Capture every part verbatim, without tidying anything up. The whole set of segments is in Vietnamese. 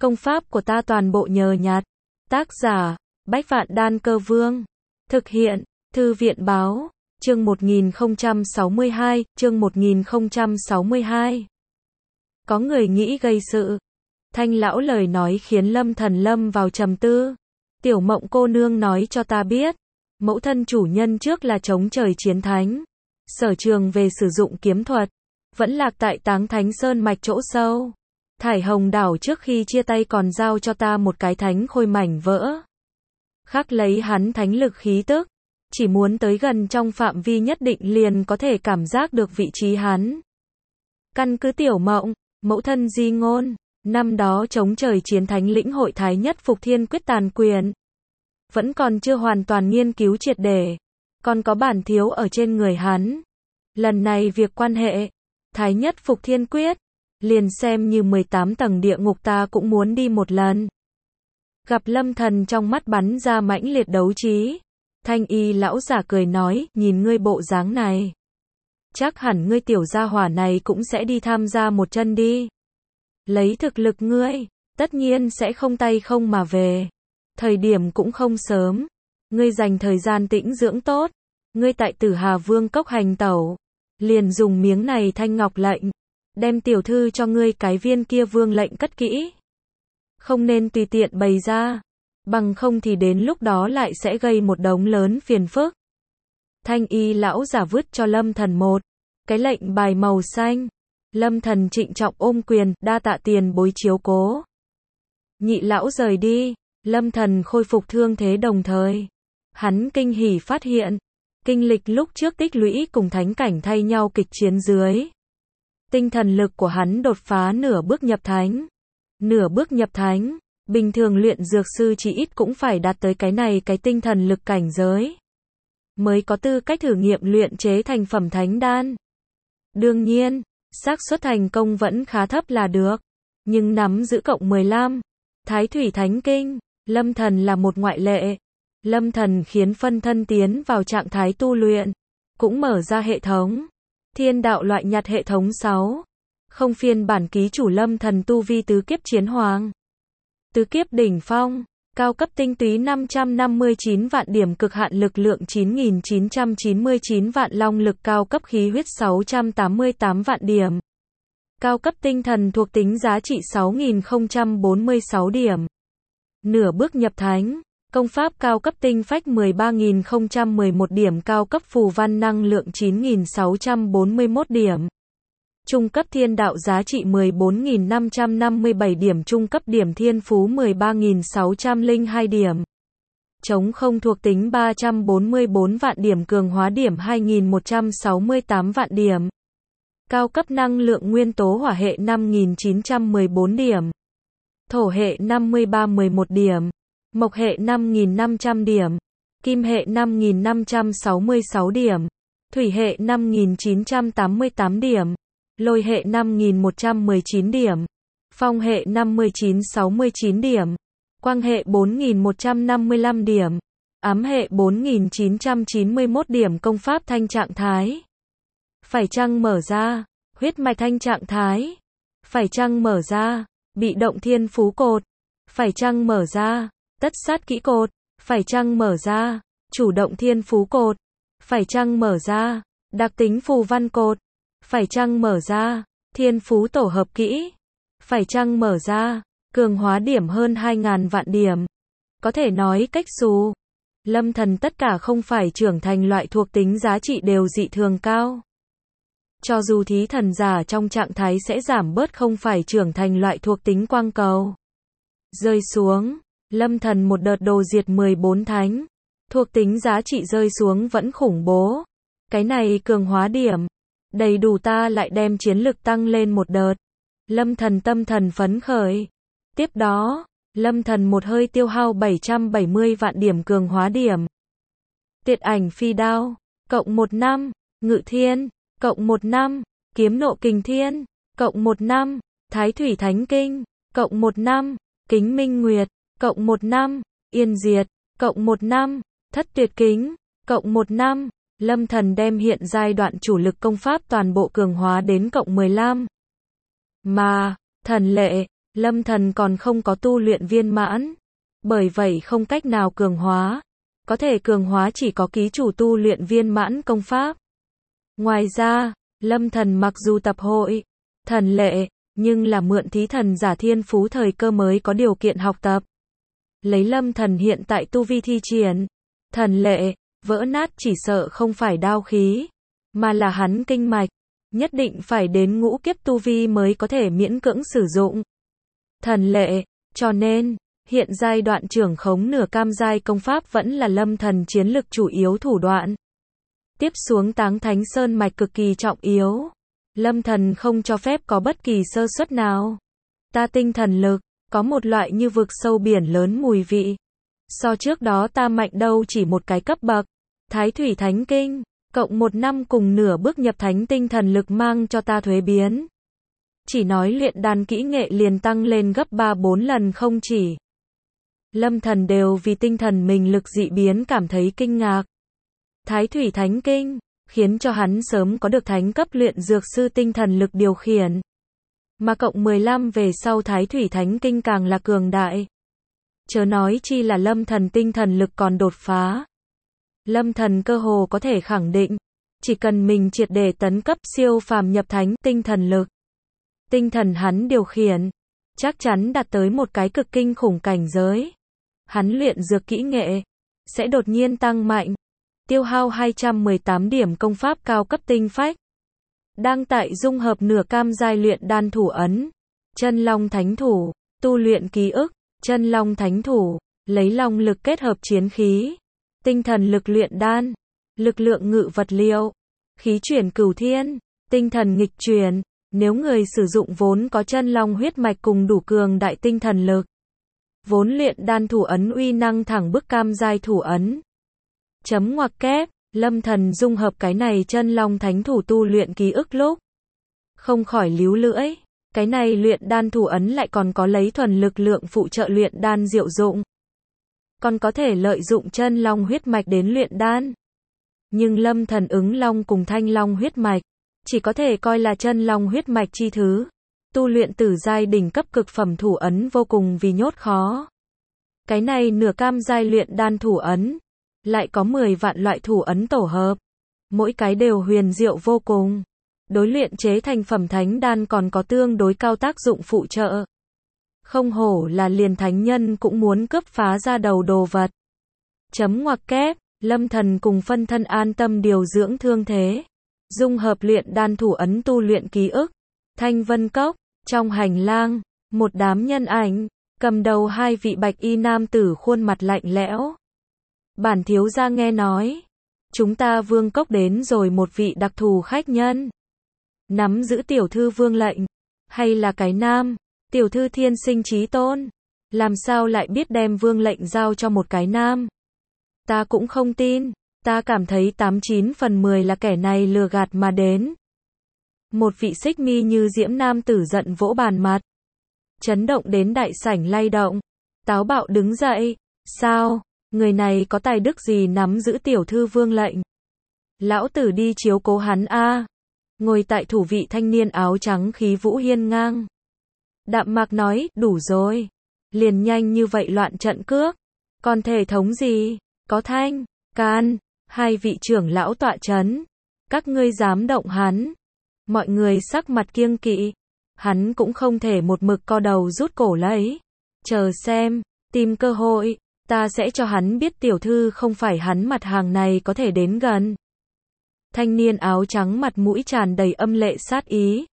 Công pháp của ta toàn bộ nhờ nhặt. Tác giả, Bách Vạn Đan Cơ Vương. Thực hiện, Thư viện báo, chương một nghìn không trăm sáu mươi hai, chương một nghìn không trăm sáu mươi hai. Có người nghĩ gây sự. Thanh lão lời nói khiến Lâm Thần lâm vào trầm tư. Tiểu Mộng cô nương nói cho ta biết, mẫu thân chủ nhân trước là chống trời chiến thánh, sở trường về sử dụng kiếm thuật, vẫn lạc tại Táng Thánh Sơn mạch chỗ sâu. Thải Hồng đảo trước khi chia tay còn giao cho ta một cái thánh khôi mảnh vỡ, khắc lấy hắn thánh lực khí tức, chỉ muốn tới gần trong phạm vi nhất định liền có thể cảm giác được vị trí hắn. Căn cứ Tiểu Mộng, mẫu thân di ngôn, năm đó chống trời chiến thánh lĩnh hội thái nhất phục thiên quyết tàn quyền, vẫn còn chưa hoàn toàn nghiên cứu triệt để, còn có bản thiếu ở trên người hắn. Lần này việc quan hệ thái nhất phục thiên quyết, liền xem như mười tám tầng địa ngục ta cũng muốn đi một lần. Gặp Lâm Thần trong mắt bắn ra mãnh liệt đấu trí, Thanh y lão giả cười nói, nhìn ngươi bộ dáng này, chắc hẳn ngươi tiểu gia hỏa này cũng sẽ đi tham gia một chân đi. Lấy thực lực ngươi, tất nhiên sẽ không tay không mà về. Thời điểm cũng không sớm, ngươi dành thời gian tĩnh dưỡng tốt, ngươi tại Tử Hà Vương cốc hành tẩu, liền dùng miếng này thanh ngọc lệnh, đem tiểu thư cho ngươi cái viên kia vương lệnh cất kỹ. Không nên tùy tiện bày ra, bằng không thì đến lúc đó lại sẽ gây một đống lớn phiền phức. Thanh y lão giả vứt cho Lâm Thần một cái lệnh bài màu xanh. Lâm Thần trịnh trọng ôm quyền, đa tạ tiền bối chiếu cố. Nhị lão rời đi, Lâm Thần khôi phục thương thế đồng thời, hắn kinh hỉ phát hiện, kinh lịch lúc trước tích lũy cùng thánh cảnh thay nhau kịch chiến dưới, tinh thần lực của hắn đột phá nửa bước nhập thánh. Nửa bước nhập thánh, bình thường luyện dược sư chỉ ít cũng phải đạt tới cái này cái tinh thần lực cảnh giới, mới có tư cách thử nghiệm luyện chế thành phẩm thánh đan. Đương nhiên, xác suất thành công vẫn khá thấp là được, nhưng nắm giữ cộng mười lăm, Thái Thủy Thánh Kinh, Lâm Thần là một ngoại lệ. Lâm Thần khiến phân thân tiến vào trạng thái tu luyện, cũng mở ra hệ thống Thiên Đạo loại nhặt hệ thống sáu, không phiên bản ký chủ Lâm Thần tu vi tứ kiếp chiến hoàng, tứ kiếp đỉnh phong, cao cấp tinh túy năm trăm năm mươi chín vạn điểm, cực hạn lực lượng chín nghìn chín trăm chín mươi chín vạn, long lực cao cấp khí huyết sáu trăm tám mươi tám vạn điểm, cao cấp tinh thần thuộc tính giá trị sáu nghìn không trăm bốn mươi sáu điểm. Nửa bước nhập thánh, công pháp cao cấp tinh phách mười ba nghìn không trăm mười một điểm, cao cấp phù văn năng lượng chín nghìn sáu trăm bốn mươi mốt điểm. Trung cấp thiên đạo giá trị mười bốn nghìn năm trăm năm mươi bảy điểm, trung cấp điểm thiên phú mười ba nghìn sáu trăm lẻ hai điểm. Chống không thuộc tính ba trăm bốn mươi bốn vạn điểm, cường hóa điểm hai nghìn một trăm sáu mươi tám vạn điểm. Cao cấp năng lượng nguyên tố hỏa hệ năm nghìn chín trăm mười bốn điểm. Thổ hệ năm mươi ba mười một điểm. Mộc hệ năm nghìn năm trăm điểm. Kim hệ năm nghìn năm trăm sáu mươi sáu điểm. Thủy hệ năm nghìn chín trăm tám mươi tám điểm. Lôi hệ năm nghìn một trăm mười chín điểm. Phong hệ năm nghìn chín trăm sáu mươi chín điểm. Quang hệ bốn nghìn một trăm năm mươi lăm điểm. Ám hệ bốn nghìn chín trăm chín mươi mốt điểm. Công pháp thanh trạng thái, phải chăng mở ra. Huyết mạch thanh trạng thái, phải chăng mở ra. Bị động thiên phú cột, phải chăng mở ra. Tất sát kỹ cột, phải chăng mở ra. Chủ động thiên phú cột, phải chăng mở ra. Đặc tính phù văn cột, phải chăng mở ra. Thiên phú tổ hợp kỹ, phải chăng mở ra. Cường hóa điểm hơn hai nghìn vạn điểm. Có thể nói cách xù, Lâm Thần tất cả không phải trưởng thành loại thuộc tính giá trị đều dị thường cao. Cho dù thí thần giả trong trạng thái sẽ giảm bớt không phải trưởng thành loại thuộc tính quang cầu. Rơi xuống, Lâm Thần một đợt đồ diệt mười bốn thánh, thuộc tính giá trị rơi xuống vẫn khủng bố. Cái này cường hóa điểm, đầy đủ ta lại đem chiến lực tăng lên một đợt. Lâm Thần tâm thần phấn khởi. Tiếp đó, Lâm Thần một hơi tiêu hao bảy trăm bảy mươi vạn điểm cường hóa điểm. Tiệt ảnh phi đao, cộng một năm, ngự thiên, cộng một năm, kiếm nộ kình thiên, cộng một năm, Thái Thủy Thánh Kinh, cộng một năm, kính minh nguyệt, cộng một năm, yên diệt, cộng một năm, thất tuyệt kính, cộng một năm. Lâm Thần đem hiện giai đoạn chủ lực công pháp toàn bộ cường hóa đến cộng mười lăm. Mà, thần lệ, Lâm Thần còn không có tu luyện viên mãn, bởi vậy không cách nào cường hóa. Có thể cường hóa chỉ có ký chủ tu luyện viên mãn công pháp. Ngoài ra, Lâm Thần mặc dù tập hội thần lệ, nhưng là mượn thí thần giả thiên phú thời cơ mới có điều kiện học tập. Lấy Lâm Thần hiện tại tu vi thi triển thần lệ, vỡ nát chỉ sợ không phải đao khí, mà là hắn kinh mạch, nhất định phải đến ngũ kiếp tu vi mới có thể miễn cưỡng sử dụng thần lệ, cho nên hiện giai đoạn trưởng khống nửa cam giai công pháp vẫn là Lâm Thần chiến lực chủ yếu thủ đoạn. Tiếp xuống Táng Thánh Sơn mạch cực kỳ trọng yếu. Lâm Thần không cho phép có bất kỳ sơ suất nào. Ta tinh thần lực, có một loại như vực sâu biển lớn mùi vị. So trước đó ta mạnh đâu chỉ một cái cấp bậc. Thái Thủy Thánh Kinh, cộng một năm cùng nửa bước nhập thánh tinh thần lực mang cho ta thuế biến. Chỉ nói luyện đan kỹ nghệ liền tăng lên gấp ba bốn lần không chỉ. Lâm Thần đều vì tinh thần mình lực dị biến cảm thấy kinh ngạc. Thái Thủy Thánh Kinh, khiến cho hắn sớm có được thánh cấp luyện dược sư tinh thần lực điều khiển. Mà cộng mười lăm về sau Thái Thủy Thánh Kinh càng là cường đại. Chớ nói chi là Lâm Thần tinh thần lực còn đột phá. Lâm Thần cơ hồ có thể khẳng định, chỉ cần mình triệt để tấn cấp siêu phàm nhập thánh tinh thần lực. Tinh thần hắn điều khiển, chắc chắn đạt tới một cái cực kinh khủng cảnh giới. Hắn luyện dược kỹ nghệ, sẽ đột nhiên tăng mạnh. Tiêu hao hai trăm mười tám điểm công pháp cao cấp tinh phách. Đang tại dung hợp nửa cam giai luyện đan thủ ấn. Chân Long Thánh Thủ, tu luyện ký ức, Chân Long Thánh Thủ, lấy long lực kết hợp chiến khí. Tinh thần lực luyện đan, lực lượng ngự vật liệu, khí chuyển cửu thiên, tinh thần nghịch chuyển. Nếu người sử dụng vốn có chân long huyết mạch cùng đủ cường đại tinh thần lực, vốn luyện đan thủ ấn uy năng thẳng bức cam giai thủ ấn. Chấm ngoặc kép, Lâm Thần dung hợp cái này chân long thánh thủ tu luyện ký ức lúc. Không khỏi líu lưỡi, cái này luyện đan thủ ấn lại còn có lấy thuần lực lượng phụ trợ luyện đan diệu dụng. Còn có thể lợi dụng chân long huyết mạch đến luyện đan. Nhưng Lâm Thần ứng long cùng thanh long huyết mạch, chỉ có thể coi là chân long huyết mạch chi thứ. Tu luyện tử giai đỉnh cấp cực phẩm thủ ấn vô cùng vì nhốt khó. Cái này nửa cam giai luyện đan thủ ấn, lại có mười vạn loại thủ ấn tổ hợp. Mỗi cái đều huyền diệu vô cùng. Đối luyện chế thành phẩm thánh đan còn có tương đối cao tác dụng phụ trợ. Không hổ là liền thánh nhân cũng muốn cướp phá ra đầu đồ vật. Chấm ngoặc kép, Lâm Thần cùng phân thân an tâm điều dưỡng thương thế. Dung hợp luyện đan thủ ấn tu luyện ký ức. Thanh Vân Cốc, trong hành lang, một đám nhân ảnh, cầm đầu hai vị bạch y nam tử khuôn mặt lạnh lẽo. Bản thiếu gia nghe nói, chúng ta Vương Cốc đến rồi một vị đặc thù khách nhân. Nắm giữ tiểu thư vương lệnh, hay là cái nam, tiểu thư thiên sinh chí tôn, làm sao lại biết đem vương lệnh giao cho một cái nam? Ta cũng không tin, ta cảm thấy tám chín phần mười là kẻ này lừa gạt mà đến. Một vị xích mi như diễm nam tử giận vỗ bàn mặt, chấn động đến đại sảnh lay động, táo bạo đứng dậy, sao, người này có tài đức gì nắm giữ tiểu thư vương lệnh? Lão tử đi chiếu cố hắn a. Ngồi tại thủ vị thanh niên áo trắng khí vũ hiên ngang. Đạm mạc nói, đủ rồi. Liền nhanh như vậy loạn trận cước. Còn thể thống gì? Có thanh, can, hai vị trưởng lão tọa chấn. Các ngươi dám động hắn. Mọi người sắc mặt kiêng kỵ. Hắn cũng không thể một mực co đầu rút cổ lấy. Chờ xem, tìm cơ hội, ta sẽ cho hắn biết tiểu thư không phải hắn mặt hàng này có thể đến gần. Thanh niên áo trắng mặt mũi tràn đầy âm lệ sát ý.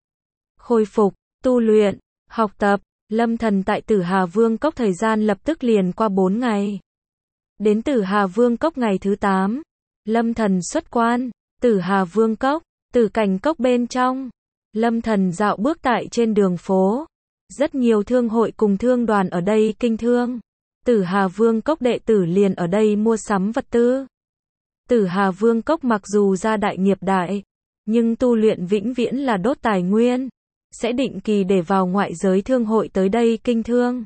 Khôi phục, tu luyện, học tập, Lâm Thần tại Tử Hà Vương Cốc thời gian lập tức liền qua bốn ngày. Đến Tử Hà Vương Cốc ngày thứ tám, Lâm Thần xuất quan, Tử Hà Vương Cốc, Tử Cảnh Cốc bên trong. Lâm Thần dạo bước tại trên đường phố. Rất nhiều thương hội cùng thương đoàn ở đây kinh thương. Tử Hà Vương Cốc đệ tử liền ở đây mua sắm vật tư. Tử Hà Vương Cốc mặc dù gia đại nghiệp đại, nhưng tu luyện vĩnh viễn là đốt tài nguyên, sẽ định kỳ để vào ngoại giới thương hội tới đây kinh thương.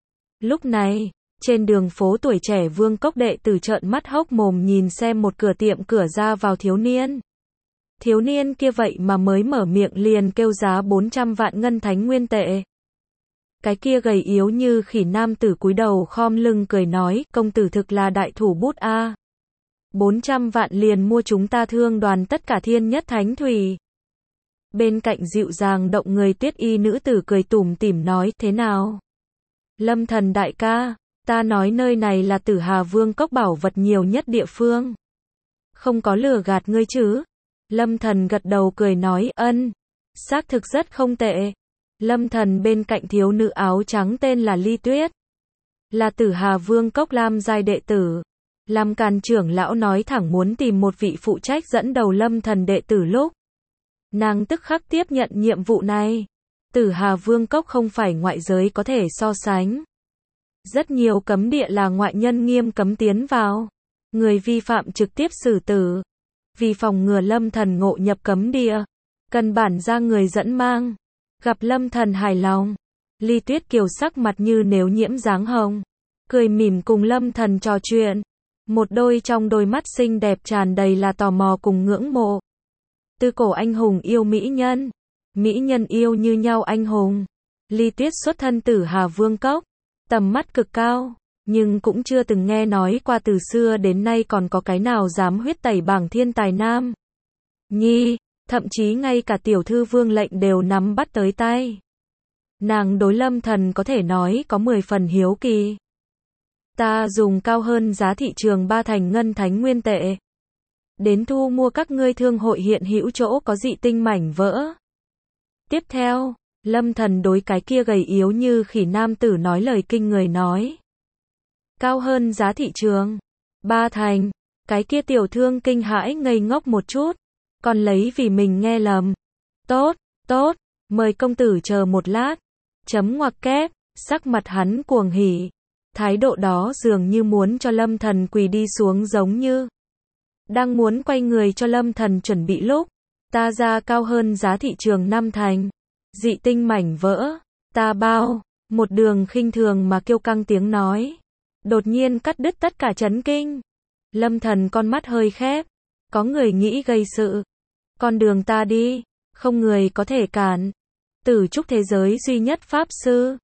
Lúc này, trên đường phố tuổi trẻ Vương Cốc đệ tử trợn mắt hốc mồm nhìn xem một cửa tiệm cửa ra vào thiếu niên. Thiếu niên kia vậy mà mới mở miệng liền kêu giá bốn trăm vạn ngân thánh nguyên tệ. Cái kia gầy yếu như khỉ nam tử cúi đầu khom lưng cười nói, công tử thực là đại thủ bút a. bốn trăm vạn liền mua chúng ta thương đoàn tất cả thiên nhất thánh thủy. Bên cạnh dịu dàng động người Tuyết y nữ tử cười tủm tỉm nói, thế nào? Lâm Thần đại ca, ta nói nơi này là Tử Hà Vương cốc bảo vật nhiều nhất địa phương. Không có lừa gạt ngươi chứ? Lâm Thần gật đầu cười nói, ân, xác thực rất không tệ. Lâm Thần bên cạnh thiếu nữ áo trắng tên là Ly Tuyết, là Tử Hà Vương cốc Lam giai đệ tử. Lam Càn trưởng lão nói thẳng muốn tìm một vị phụ trách dẫn đầu Lâm Thần đệ tử lúc. Nàng tức khắc tiếp nhận nhiệm vụ này. Tử Hà Vương cốc không phải ngoại giới có thể so sánh. Rất nhiều cấm địa là ngoại nhân nghiêm cấm tiến vào. Người vi phạm trực tiếp xử tử. Vì phòng ngừa Lâm Thần ngộ nhập cấm địa, cần bản ra người dẫn mang. Gặp Lâm Thần hài lòng, Ly Tuyết Kiều sắc mặt như nếu nhiễm dáng hồng, cười mỉm cùng Lâm Thần trò chuyện. Một đôi trong đôi mắt xinh đẹp tràn đầy là tò mò cùng ngưỡng mộ. Tư cổ anh hùng yêu mỹ nhân, mỹ nhân yêu như nhau anh hùng. Ly Tuyết xuất thân Tử Hà Vương cốc, tầm mắt cực cao, nhưng cũng chưa từng nghe nói qua từ xưa đến nay còn có cái nào dám huyết tẩy bảng thiên tài nam nhi, thậm chí ngay cả tiểu thư vương lệnh đều nắm bắt tới tay. Nàng đối Lâm Thần có thể nói có mười phần hiếu kỳ. Ta dùng cao hơn giá thị trường ba thành ngân thánh nguyên tệ đến thu mua các ngươi thương hội hiện hữu chỗ có dị tinh mảnh vỡ. Tiếp theo, Lâm Thần đối cái kia gầy yếu như khỉ nam tử nói lời kinh người nói. Cao hơn giá thị trường ba thành. Cái kia tiểu thương kinh hãi ngây ngốc một chút, còn lấy vì mình nghe lầm. Tốt, tốt, mời công tử chờ một lát. Chấm ngoặc kép, sắc mặt hắn cuồng hỉ. Thái độ đó dường như muốn cho Lâm Thần quỳ đi xuống giống như. Đang muốn quay người cho Lâm Thần chuẩn bị lúc. Ta ra cao hơn giá thị trường năm thành. Dị tinh mảnh vỡ. Ta bao. Một đường khinh thường mà kêu căng tiếng nói. Đột nhiên cắt đứt tất cả chấn kinh. Lâm Thần con mắt hơi khép. Có người nghĩ gây sự. Con đường ta đi. Không người có thể cản. Tử trúc thế giới duy nhất pháp sư.